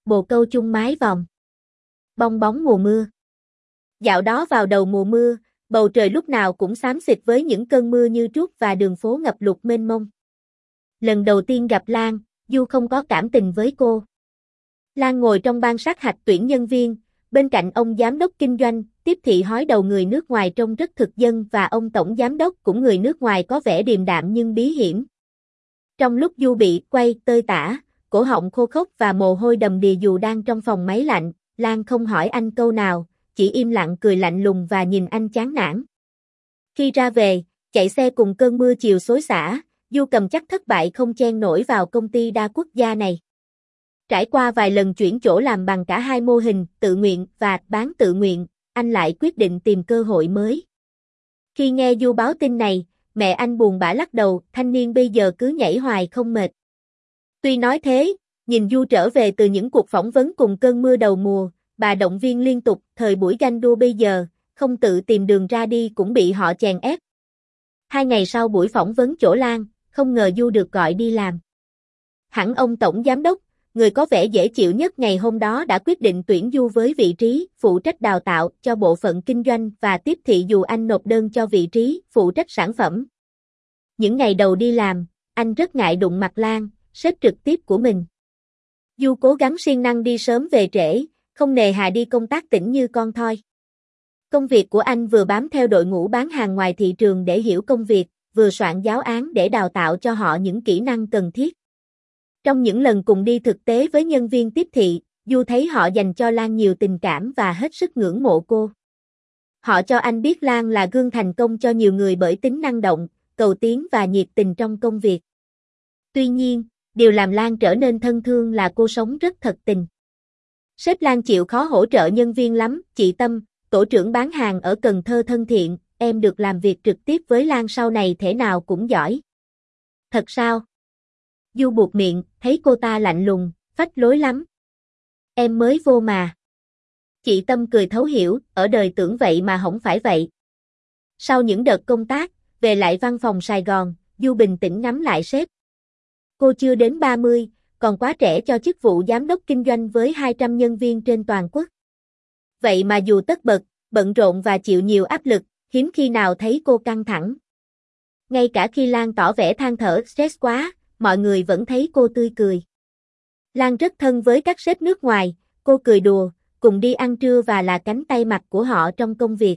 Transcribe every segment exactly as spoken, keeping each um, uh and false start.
Bồ câu chung mái vòm. Bong bóng mùa mưa. Dạo đó vào đầu mùa mưa, bầu trời lúc nào cũng xám xịt với những cơn mưa như trút và đường phố ngập lụt mênh mông. Lần đầu tiên gặp Lan, Du không có cảm tình với cô. Lan ngồi trong ban sát hạch tuyển nhân viên, bên cạnh ông giám đốc kinh doanh, tiếp thị hói đầu người nước ngoài trông rất thực dân và ông tổng giám đốc cũng người nước ngoài có vẻ điềm đạm nhưng bí hiểm. Trong lúc Du bị quay tơi tả, cổ họng khô khốc và mồ hôi đầm đìa dù đang trong phòng máy lạnh, Lan không hỏi anh câu nào, chỉ im lặng cười lạnh lùng và nhìn anh chán nản. Khi ra về, chạy xe cùng cơn mưa chiều xối xả, Du cầm chắc thất bại không chen nổi vào công ty đa quốc gia này. Trải qua vài lần chuyển chỗ làm bằng cả hai mô hình tự nguyện và bán tự nguyện, anh lại quyết định tìm cơ hội mới. Khi nghe Du báo tin này, mẹ anh buồn bã lắc đầu, thanh niên bây giờ cứ nhảy hoài không mệt. Tuy nói thế, nhìn Du trở về từ những cuộc phỏng vấn cùng cơn mưa đầu mùa, bà động viên liên tục, thời buổi ganh đua bây giờ, không tự tìm đường ra đi cũng bị họ chèn ép. Hai ngày sau buổi phỏng vấn chỗ Lan, không ngờ Du được gọi đi làm. Hẳn ông tổng giám đốc, người có vẻ dễ chịu nhất ngày hôm đó đã quyết định tuyển Du với vị trí phụ trách đào tạo cho bộ phận kinh doanh và tiếp thị dù anh nộp đơn cho vị trí phụ trách sản phẩm. Những ngày đầu đi làm, anh rất ngại đụng mặt Lan, sếp trực tiếp của mình. Du cố gắng siêng năng đi sớm về trễ, không nề hà đi công tác tỉnh như con thoi. Công việc của anh vừa bám theo đội ngũ bán hàng ngoài thị trường để hiểu công việc, vừa soạn giáo án để đào tạo cho họ những kỹ năng cần thiết. Trong những lần cùng đi thực tế với nhân viên tiếp thị, Du thấy họ dành cho Lan nhiều tình cảm và hết sức ngưỡng mộ cô. Họ cho anh biết Lan là gương thành công cho nhiều người bởi tính năng động, cầu tiến và nhiệt tình trong công việc. Tuy nhiên, điều làm Lan trở nên thân thương là cô sống rất thật tình. Sếp Lan chịu khó hỗ trợ nhân viên lắm, chị Tâm, tổ trưởng bán hàng ở Cần Thơ thân thiện, em được làm việc trực tiếp với Lan sau này thể nào cũng giỏi. Thật sao? Du buột miệng, thấy cô ta lạnh lùng, phách lối lắm. Em mới vô mà. Chị Tâm cười thấu hiểu, ở đời tưởng vậy mà không phải vậy. Sau những đợt công tác, về lại văn phòng Sài Gòn, Du bình tĩnh ngắm lại sếp. Cô chưa đến ba mươi, còn quá trẻ cho chức vụ giám đốc kinh doanh với hai trăm nhân viên trên toàn quốc. Vậy mà dù tất bật, bận rộn và chịu nhiều áp lực, hiếm khi nào thấy cô căng thẳng. Ngay cả khi Lan tỏ vẻ than thở stress quá, mọi người vẫn thấy cô tươi cười. Lan rất thân với các sếp nước ngoài, cô cười đùa, cùng đi ăn trưa và là cánh tay mặt của họ trong công việc.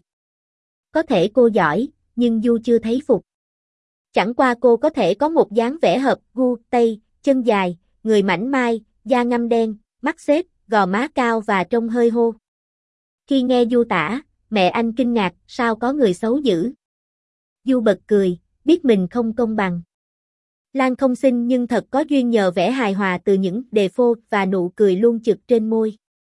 Có thể cô giỏi, nhưng Du chưa thấy phục. Chẳng qua cô có thể có một dáng vẻ hợp gu Tây, chân dài, người mảnh mai, da ngăm đen, mắt xếp, gò má cao và trông hơi hô. Khi nghe Du tả, mẹ anh kinh ngạc, sao có người xấu dữ. Du bật cười, biết mình không công bằng. Lan không xinh nhưng thật có duyên nhờ vẻ hài hòa từ những đề phô và nụ cười luôn trực trên môi.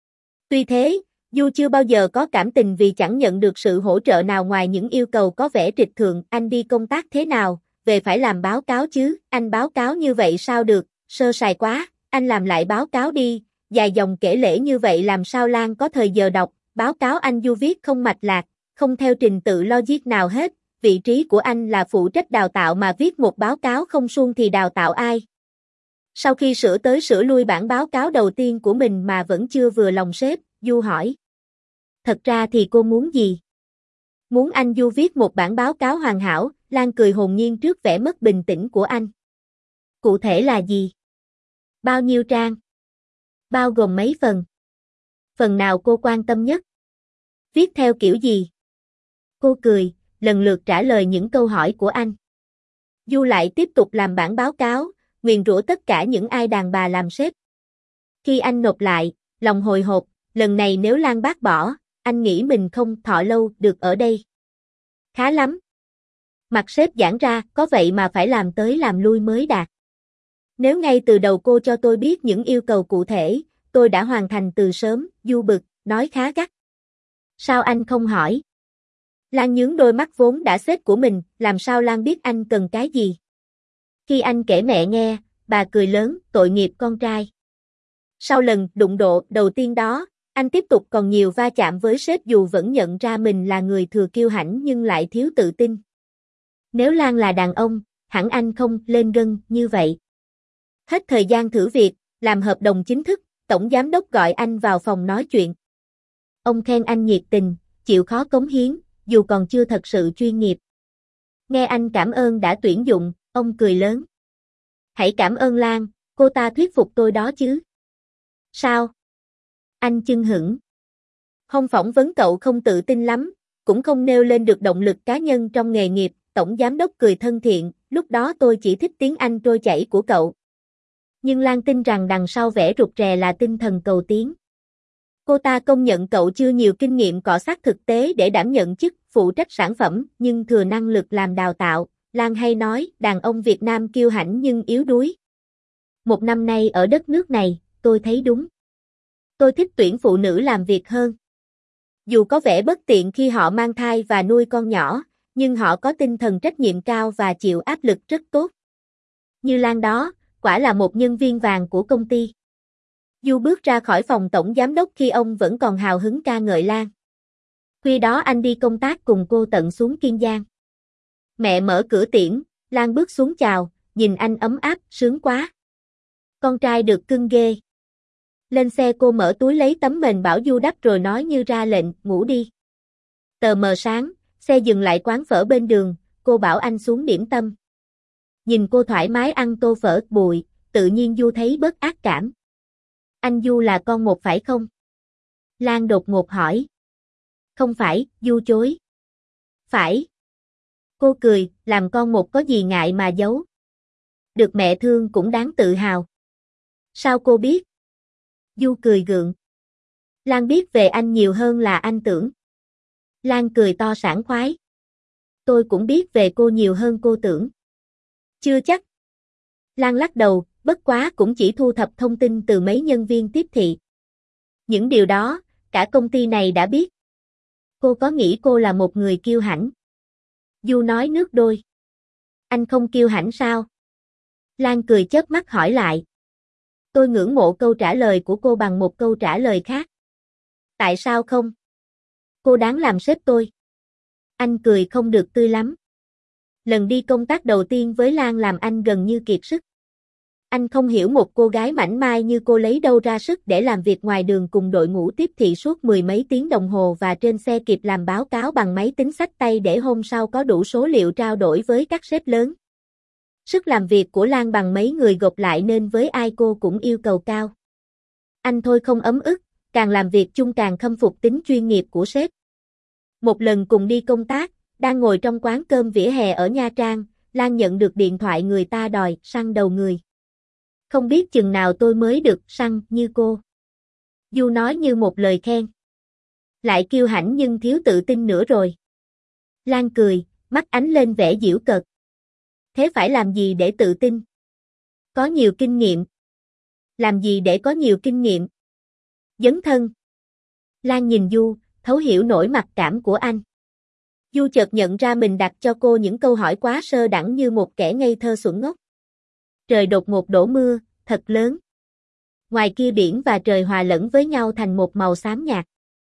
Tuy thế, Du chưa bao giờ có cảm tình vì chẳng nhận được sự hỗ trợ nào ngoài những yêu cầu có vẻ trịch thượng. Anh đi công tác thế nào, về phải làm báo cáo chứ, anh báo cáo như vậy sao được, sơ sài quá, anh làm lại báo cáo đi, dài dòng kể lể như vậy làm sao Lan có thời giờ đọc, báo cáo anh Du viết không mạch lạc, không theo trình tự logic nào hết. Vị trí của anh là phụ trách đào tạo mà viết một báo cáo không suông thì đào tạo ai? Sau khi sửa tới sửa lui bản báo cáo đầu tiên của mình mà vẫn chưa vừa lòng sếp, Du hỏi. Thật ra thì cô muốn gì? Muốn anh Du viết một bản báo cáo hoàn hảo, Lan cười hồn nhiên trước vẻ mất bình tĩnh của anh. Cụ thể là gì? Bao nhiêu trang? Bao gồm mấy phần? Phần nào cô quan tâm nhất? Viết theo kiểu gì? Cô cười, lần lượt trả lời những câu hỏi của anh. Du lại tiếp tục làm bản báo cáo, nguyền rủa tất cả những ai đàn bà làm sếp. Khi anh nộp lại, lòng hồi hộp, lần này nếu Lan bác bỏ, anh nghĩ mình không thọ lâu được ở đây. Khá lắm. Mặt sếp giãn ra, có vậy mà phải làm tới làm lui mới đạt. Nếu ngay từ đầu cô cho tôi biết những yêu cầu cụ thể, tôi đã hoàn thành từ sớm, Du bực, nói khá gắt. Sao anh không hỏi? Lan nhướng đôi mắt vốn đã xếp của mình, làm sao Lan biết anh cần cái gì? Khi anh kể mẹ nghe, bà cười lớn, tội nghiệp con trai. Sau lần đụng độ đầu tiên đó, anh tiếp tục còn nhiều va chạm với sếp dù vẫn nhận ra mình là người thừa kiêu hãnh nhưng lại thiếu tự tin. Nếu Lan là đàn ông, hẳn anh không lên gân như vậy. Hết thời gian thử việc, làm hợp đồng chính thức, tổng giám đốc gọi anh vào phòng nói chuyện. Ông khen anh nhiệt tình, chịu khó cống hiến, dù còn chưa thật sự chuyên nghiệp. Nghe anh cảm ơn đã tuyển dụng, ông cười lớn. Hãy cảm ơn Lan, cô ta thuyết phục tôi đó chứ. Sao? Anh chưng hửng. Hôm phỏng vấn cậu không tự tin lắm, cũng không nêu lên được động lực cá nhân trong nghề nghiệp, tổng giám đốc cười thân thiện, lúc đó tôi chỉ thích tiếng Anh trôi chảy của cậu. Nhưng Lan tin rằng đằng sau vẻ rụt rè là tinh thần cầu tiến. Cô ta công nhận cậu chưa nhiều kinh nghiệm cọ xát thực tế để đảm nhận chức phụ trách sản phẩm, nhưng thừa năng lực làm đào tạo. Lan hay nói, đàn ông Việt Nam kiêu hãnh nhưng yếu đuối. Một năm nay ở đất nước này, tôi thấy đúng. Tôi thích tuyển phụ nữ làm việc hơn. Dù có vẻ bất tiện khi họ mang thai và nuôi con nhỏ, nhưng họ có tinh thần trách nhiệm cao và chịu áp lực rất tốt. Như Lan đó, quả là một nhân viên vàng của công ty. Du bước ra khỏi phòng tổng giám đốc khi ông vẫn còn hào hứng ca ngợi Lan. Khuya đó anh đi công tác cùng cô tận xuống Kiên Giang. Mẹ mở cửa tiễn, Lan bước xuống chào, nhìn anh ấm áp, sướng quá. Con trai được cưng ghê. Lên xe cô mở túi lấy tấm mền bảo Du đắp rồi nói như ra lệnh, ngủ đi. Tờ mờ sáng, xe dừng lại quán phở bên đường, cô bảo anh xuống điểm tâm. Nhìn cô thoải mái ăn tô phở bụi, tự nhiên Du thấy bớt ác cảm. Anh Du là con một phải không? Lan đột ngột hỏi. Không phải, Du chối. Phải. Cô cười, làm con một có gì ngại mà giấu. Được mẹ thương cũng đáng tự hào. Sao cô biết? Du cười gượng. Lan biết về anh nhiều hơn là anh tưởng. Lan cười to sảng khoái. Tôi cũng biết về cô nhiều hơn cô tưởng. Chưa chắc. Lan lắc đầu, bất quá cũng chỉ thu thập thông tin từ mấy nhân viên tiếp thị. Những điều đó, cả công ty này đã biết. Cô có nghĩ cô là một người kiêu hãnh? Du nói nước đôi. Anh không kiêu hãnh sao? Lan cười chớp mắt hỏi lại. Tôi ngưỡng mộ câu trả lời của cô bằng một câu trả lời khác. Tại sao không? Cô đáng làm sếp tôi. Anh cười không được tươi lắm. Lần đi công tác đầu tiên với Lan làm anh gần như kiệt sức. Anh không hiểu một cô gái mảnh mai như cô lấy đâu ra sức để làm việc ngoài đường cùng đội ngũ tiếp thị suốt mười mấy tiếng đồng hồ và trên xe kịp làm báo cáo bằng máy tính xách tay để hôm sau có đủ số liệu trao đổi với các sếp lớn. Sức làm việc của Lan bằng mấy người gộp lại nên với ai cô cũng yêu cầu cao. Anh thôi không ấm ức, càng làm việc chung càng khâm phục tính chuyên nghiệp của sếp. Một lần cùng đi công tác, đang ngồi trong quán cơm vỉa hè ở Nha Trang, Lan nhận được điện thoại người ta đòi săn đầu người. Không biết chừng nào tôi mới được săn như cô. Du nói như một lời khen. Lại kiêu hãnh nhưng thiếu tự tin nữa rồi. Lan cười, mắt ánh lên vẻ giễu cợt. Thế phải làm gì để tự tin? Có nhiều kinh nghiệm. Làm gì để có nhiều kinh nghiệm? Dấn thân. Lan nhìn Du, thấu hiểu nỗi mặc cảm của anh. Du chợt nhận ra mình đặt cho cô những câu hỏi quá sơ đẳng như một kẻ ngây thơ xuẩn ngốc. Trời đột ngột đổ mưa, thật lớn. Ngoài kia biển và trời hòa lẫn với nhau thành một màu xám nhạt.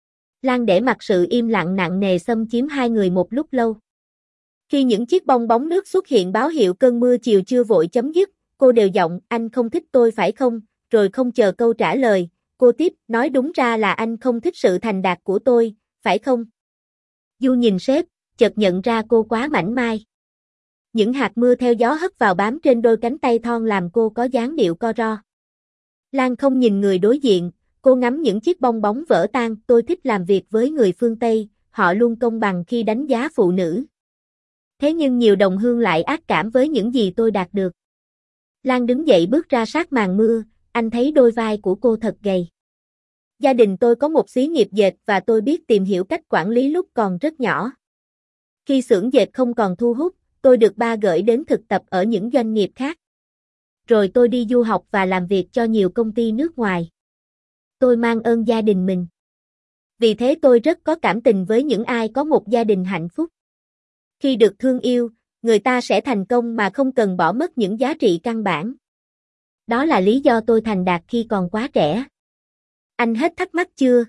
Lan để mặc sự im lặng nặng nề xâm chiếm hai người một lúc lâu. Khi những chiếc bong bóng nước xuất hiện báo hiệu cơn mưa chiều chưa vội chấm dứt, cô đều giọng, anh không thích tôi phải không, rồi không chờ câu trả lời, cô tiếp, nói đúng ra là anh không thích sự thành đạt của tôi, phải không? Du nhìn sếp, chợt nhận ra cô quá mảnh mai. Những hạt mưa theo gió hất vào bám trên đôi cánh tay thon làm cô có dáng điệu co ro. Lan không nhìn người đối diện, cô ngắm những chiếc bong bóng vỡ tan, tôi thích làm việc với người phương Tây, họ luôn công bằng khi đánh giá phụ nữ. Thế nhưng nhiều đồng hương lại ác cảm với những gì tôi đạt được. Lan đứng dậy bước ra sát màn mưa, anh thấy đôi vai của cô thật gầy. Gia đình tôi có một xí nghiệp dệt và tôi biết tìm hiểu cách quản lý lúc còn rất nhỏ. Khi xưởng dệt không còn thu hút, tôi được ba gửi đến thực tập ở những doanh nghiệp khác. Rồi tôi đi du học và làm việc cho nhiều công ty nước ngoài. Tôi mang ơn gia đình mình. Vì thế tôi rất có cảm tình với những ai có một gia đình hạnh phúc. Khi được thương yêu, người ta sẽ thành công mà không cần bỏ mất những giá trị căn bản. Đó là lý do tôi thành đạt khi còn quá trẻ. Anh hết thắc mắc chưa?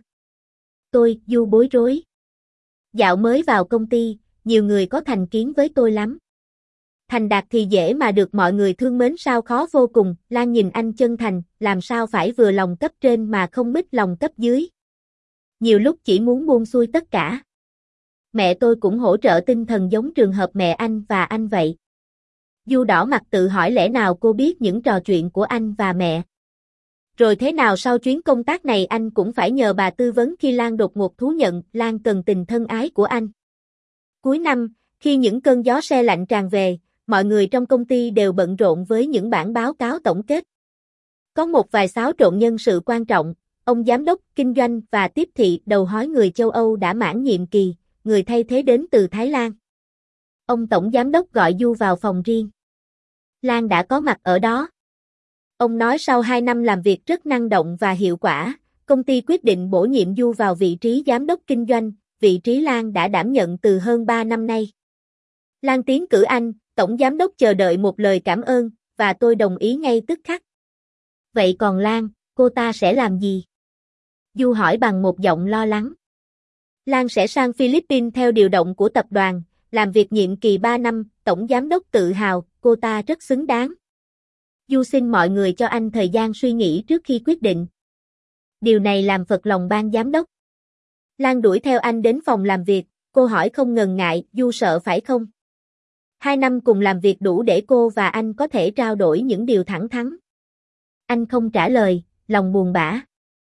Tôi, Du bối rối. Dạo mới vào công ty, nhiều người có thành kiến với tôi lắm. thành đạt thì dễ mà được mọi người thương mến sao khó vô cùng, Lan nhìn anh chân thành, làm sao phải vừa lòng cấp trên mà không mít lòng cấp dưới. Nhiều lúc chỉ muốn buông xuôi tất cả. Mẹ tôi cũng hỗ trợ tinh thần giống trường hợp mẹ anh và anh vậy. Du đỏ mặt tự hỏi lẽ nào cô biết những trò chuyện của anh và mẹ. Rồi thế nào sau chuyến công tác này anh cũng phải nhờ bà tư vấn khi Lan đột ngột thú nhận Lan cần tình thân ái của anh. Cuối năm, khi những cơn gió se lạnh tràn về, mọi người trong công ty đều bận rộn với những bản báo cáo tổng kết. Có một vài xáo trộn nhân sự quan trọng, ông giám đốc kinh doanh và tiếp thị đầu hói người châu Âu đã mãn nhiệm kỳ, người thay thế đến từ Thái Lan. Ông tổng giám đốc gọi Du vào phòng riêng. Lan đã có mặt ở đó. Ông nói sau hai năm làm việc rất năng động và hiệu quả, công ty quyết định bổ nhiệm Du vào vị trí giám đốc kinh doanh, vị trí Lan đã đảm nhận từ hơn ba năm nay. Lan tiến cử anh, tổng giám đốc chờ đợi một lời cảm ơn, và tôi đồng ý ngay tức khắc. Vậy còn Lan, cô ta sẽ làm gì? Du hỏi bằng một giọng lo lắng. Lan sẽ sang Philippines theo điều động của tập đoàn, làm việc nhiệm kỳ ba năm, tổng giám đốc tự hào, cô ta rất xứng đáng. Du xin mọi người cho anh thời gian suy nghĩ trước khi quyết định. Điều này làm phật lòng ban giám đốc. Lan đuổi theo anh đến phòng làm việc, cô hỏi không ngần ngại, Du sợ phải không? Hai năm cùng làm việc đủ để cô và anh có thể trao đổi những điều thẳng thắn. Anh không trả lời, lòng buồn bã.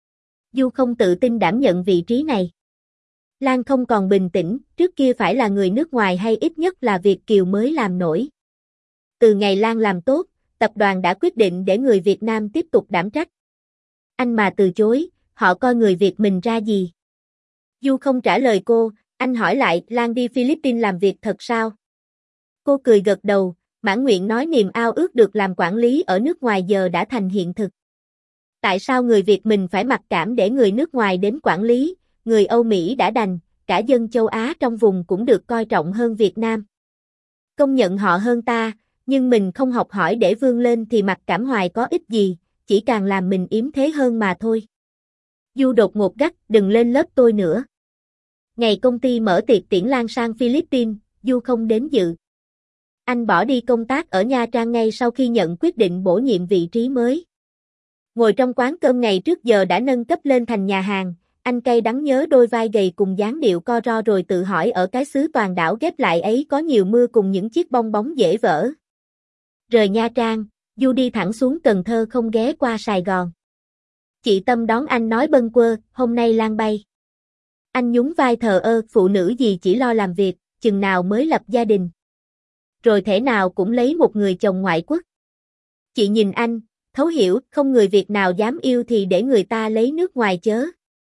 Du không tự tin đảm nhận vị trí này. Lan không còn bình tĩnh, trước kia phải là người nước ngoài hay ít nhất là Việt kiều mới làm nổi. Từ ngày Lan làm tốt, tập đoàn đã quyết định để người Việt Nam tiếp tục đảm trách. Anh mà từ chối, họ coi người Việt mình ra gì? Du không trả lời cô, anh hỏi lại, Lan đi Philippines làm việc thật sao? Cô cười gật đầu, mãn nguyện nói niềm ao ước được làm quản lý ở nước ngoài giờ đã thành hiện thực. Tại sao người Việt mình phải mặc cảm để người nước ngoài đến quản lý, người Âu Mỹ đã đành, cả dân châu Á trong vùng cũng được coi trọng hơn Việt Nam. Công nhận họ hơn ta, nhưng mình không học hỏi để vươn lên thì mặc cảm hoài có ích gì, chỉ càng làm mình yếm thế hơn mà thôi. Du đột ngột gắt, đừng lên lớp tôi nữa. Ngày công ty mở tiệc tiễn Lan sang Philippines, Du không đến dự. Anh bỏ đi công tác ở Nha Trang ngay sau khi nhận quyết định bổ nhiệm vị trí mới. Ngồi trong quán cơm ngày trước giờ đã nâng cấp lên thành nhà hàng, anh cay đắng nhớ đôi vai gầy cùng dáng điệu co ro rồi tự hỏi ở cái xứ toàn đảo ghép lại ấy có nhiều mưa cùng những chiếc bong bóng dễ vỡ. Rời Nha Trang, Du đi thẳng xuống Cần Thơ không ghé qua Sài Gòn. Chị Tâm đón anh nói bâng quơ, hôm nay Lan bay. Anh nhún vai thờ ơ, phụ nữ gì chỉ lo làm việc, chừng nào mới lập gia đình. Rồi thể nào cũng lấy một người chồng ngoại quốc. Chị nhìn anh, thấu hiểu, không người Việt nào dám yêu thì để người ta lấy nước ngoài chớ.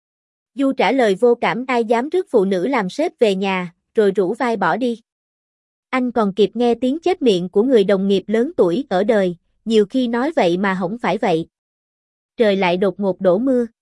Du trả lời vô cảm, ai dám rước phụ nữ làm sếp về nhà, rồi rũ vai bỏ đi. Anh còn kịp nghe tiếng chép miệng của người đồng nghiệp lớn tuổi ở đời, nhiều khi nói vậy mà không phải vậy. Trời lại đột ngột đổ mưa.